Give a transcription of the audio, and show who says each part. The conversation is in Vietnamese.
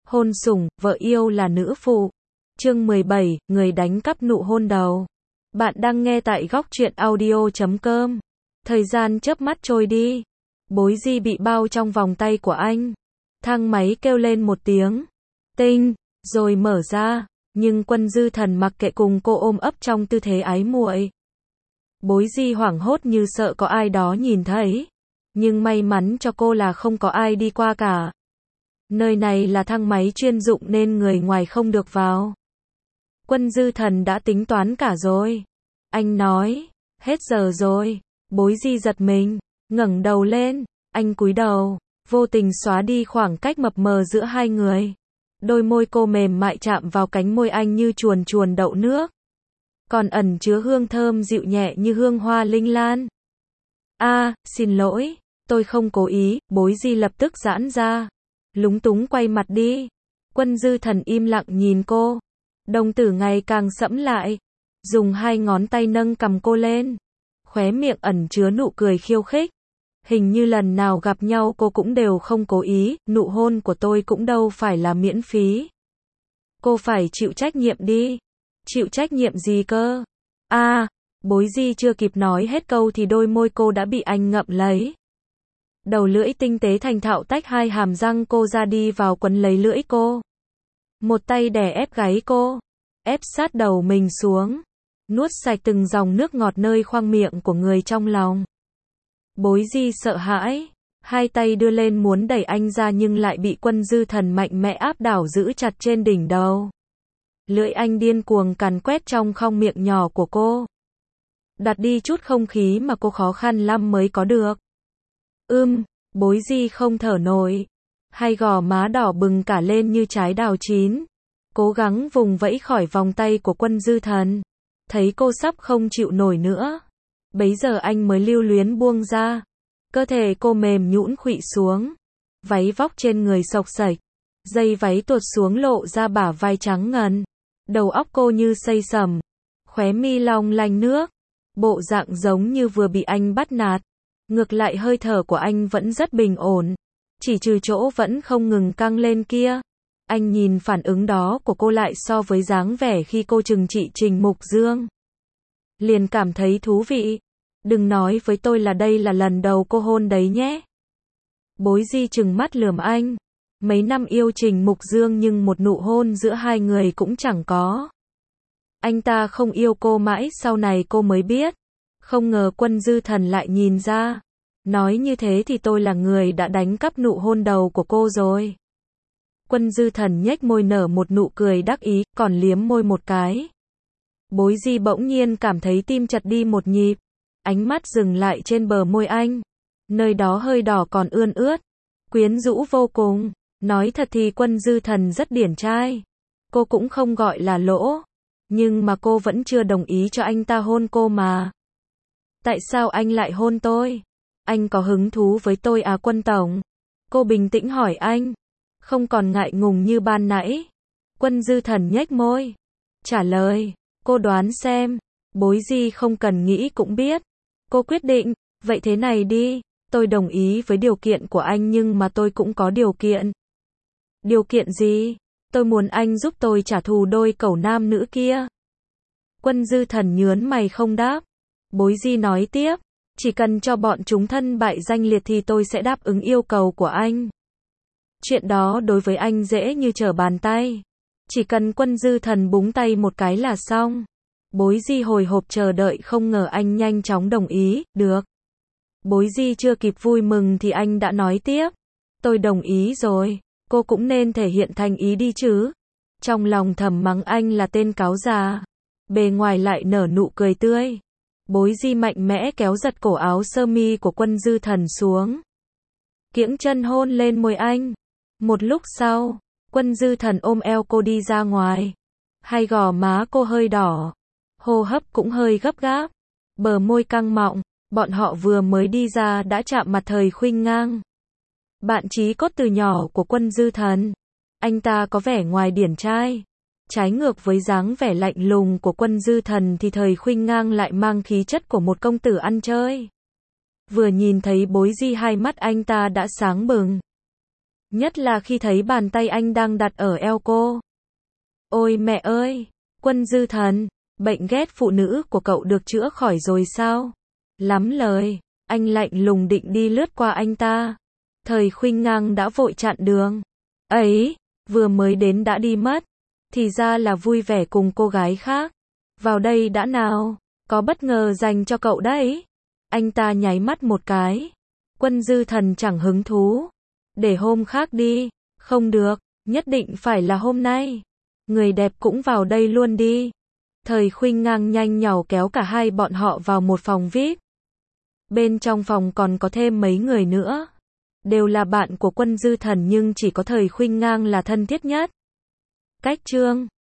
Speaker 1: Hôn sủng, vợ yêu là nữ phụ. Chương 17, người đánh cắp nụ hôn đầu. Bạn đang nghe tại góc truyện audio.com. Thời gian chớp mắt trôi đi. Bối Di bị bao trong vòng tay của anh. Thang máy kêu lên một tiếng. Tinh, rồi mở ra. Nhưng Quân Dư Thần mặc kệ cùng cô ôm ấp trong tư thế ái muội. Bối Di hoảng hốt như sợ có ai đó nhìn thấy. Nhưng may mắn cho cô là không có ai đi qua cả. Nơi này là thang máy chuyên dụng nên người ngoài không được vào. Quân Dư Thần đã tính toán cả rồi. Anh nói, hết giờ rồi. Bối Di giật mình, ngẩng đầu lên, anh cúi đầu, vô tình xóa đi khoảng cách mập mờ giữa hai người. Đôi môi cô mềm mại chạm vào cánh môi anh như chuồn chuồn đậu nước. Còn ẩn chứa hương thơm dịu nhẹ như hương hoa linh lan. Xin lỗi, tôi không cố ý, Bối Di lập tức giãn ra. Lúng túng quay mặt đi. Quân Dư Thần im lặng nhìn cô. Đồng tử ngày càng sẫm lại. Dùng hai ngón tay nâng cằm cô lên. Khóe miệng ẩn chứa nụ cười khiêu khích. Hình như lần nào gặp nhau cô cũng đều không cố ý, nụ hôn của tôi cũng đâu phải là miễn phí. Cô phải chịu trách nhiệm đi. Chịu trách nhiệm gì cơ? Bối Di chưa kịp nói hết câu thì đôi môi cô đã bị anh ngậm lấy. Đầu lưỡi tinh tế thành thạo tách hai hàm răng cô ra đi vào quấn lấy lưỡi cô. Một tay đè ép gáy cô. Ép sát đầu mình xuống. Nuốt sạch từng dòng nước ngọt nơi khoang miệng của người trong lòng. Bối Di sợ hãi. Hai tay đưa lên muốn đẩy anh ra nhưng lại bị Quân Dư Thần mạnh mẽ áp đảo giữ chặt trên đỉnh đầu. Lưỡi anh điên cuồng càn quét trong khoang miệng nhỏ của cô. Đặt đi chút không khí mà cô khó khăn lắm mới có được. Bối Di không thở nổi. Hai gò má đỏ bừng cả lên như trái đào chín. Cố gắng vùng vẫy khỏi vòng tay của Quân Dư Thần. Thấy cô sắp không chịu nổi nữa. Bấy giờ anh mới lưu luyến buông ra. Cơ thể cô mềm nhũn khuỵu xuống. Váy vóc trên người xộc xệch. Dây váy tuột xuống lộ ra bả vai trắng ngần. Đầu óc cô như xây sẩm. Khóe mi long lanh nước. Bộ dạng giống như vừa bị anh bắt nạt. Ngược lại hơi thở của anh vẫn rất bình ổn. Chỉ trừ chỗ vẫn không ngừng căng lên kia. Anh nhìn phản ứng đó của cô lại so với dáng vẻ khi cô trừng trị Trình Mục Dương. Liền cảm thấy thú vị. Đừng nói với tôi là đây là lần đầu cô hôn đấy nhé. Bối Di trừng mắt lườm anh. Mấy năm yêu Trình Mục Dương nhưng một nụ hôn giữa hai người cũng chẳng có. Anh ta không yêu cô mãi sau này cô mới biết. Không ngờ Quân Dư Thần lại nhìn ra. Nói như thế thì tôi là người đã đánh cắp nụ hôn đầu của cô rồi. Quân Dư Thần nhếch môi nở một nụ cười đắc ý, còn liếm môi một cái. Bối Di bỗng nhiên cảm thấy tim chật đi một nhịp. Ánh mắt dừng lại trên bờ môi anh. Nơi đó hơi đỏ còn ươn ướt. Quyến rũ vô cùng. Nói thật thì Quân Dư Thần rất điển trai. Cô cũng không gọi là lỗ. Nhưng mà cô vẫn chưa đồng ý cho anh ta hôn cô mà. Tại sao anh lại hôn tôi? Anh có hứng thú với tôi à Quân Tổng? Cô bình tĩnh hỏi anh. Không còn ngại ngùng như ban nãy. Quân Dư Thần nhếch môi. Trả lời. Cô đoán xem. Bối Di không cần nghĩ cũng biết. Cô quyết định. Vậy thế này đi. Tôi đồng ý với điều kiện của anh nhưng mà tôi cũng có điều kiện. Điều kiện gì? Tôi muốn anh giúp tôi trả thù đôi cẩu nam nữ kia. Quân Dư Thần nhớn mày không đáp. Bối Di nói tiếp. Chỉ cần cho bọn chúng thân bại danh liệt thì tôi sẽ đáp ứng yêu cầu của anh. Chuyện đó đối với anh dễ như trở bàn tay. Chỉ cần Quân Dư Thần búng tay một cái là xong. Bối Di hồi hộp chờ đợi không ngờ anh nhanh chóng đồng ý, được. Bối Di chưa kịp vui mừng thì anh đã nói tiếp. Tôi đồng ý rồi, cô cũng nên thể hiện thành ý đi chứ. Trong lòng thầm mắng anh là tên cáo già. Bề ngoài lại nở nụ cười tươi. Bối Di mạnh mẽ kéo giật cổ áo sơ mi của Quân Dư Thần xuống. Kiễng chân hôn lên môi anh. Một lúc sau, Quân Dư Thần ôm eo cô đi ra ngoài. Hai gò má cô hơi đỏ. Hô hấp cũng hơi gấp gáp. Bờ môi căng mọng. Bọn họ vừa mới đi ra đã chạm mặt Thời Khuynh Ngang. Bạn chí cốt từ nhỏ của Quân Dư Thần. Anh ta có vẻ ngoài điển trai. Trái ngược với dáng vẻ lạnh lùng của Quân Dư Thần thì Thời Khuynh Ngang lại mang khí chất của một công tử ăn chơi. Vừa nhìn thấy Bối Di hai mắt anh ta đã sáng bừng. Nhất là khi thấy bàn tay anh đang đặt ở eo cô. Ôi mẹ ơi, Quân Dư Thần, bệnh ghét phụ nữ của cậu được chữa khỏi rồi sao? Lắm lời, anh lạnh lùng định đi lướt qua anh ta. Thời Khuynh Ngang đã vội chặn đường. Ấy, vừa mới đến đã đi mất. Thì ra là vui vẻ cùng cô gái khác. Vào đây đã nào, có bất ngờ dành cho cậu đấy. Anh ta nháy mắt một cái. Quân Dư Thần chẳng hứng thú. Để hôm khác đi. Không được, nhất định phải là hôm nay. Người đẹp cũng vào đây luôn đi. Thời Khuynh Ngang nhanh nhảu kéo cả hai bọn họ vào một phòng VIP. Bên trong phòng còn có thêm mấy người nữa. Đều là bạn của Quân Dư Thần nhưng chỉ có Thời Khuynh Ngang là thân thiết nhất. Cách chương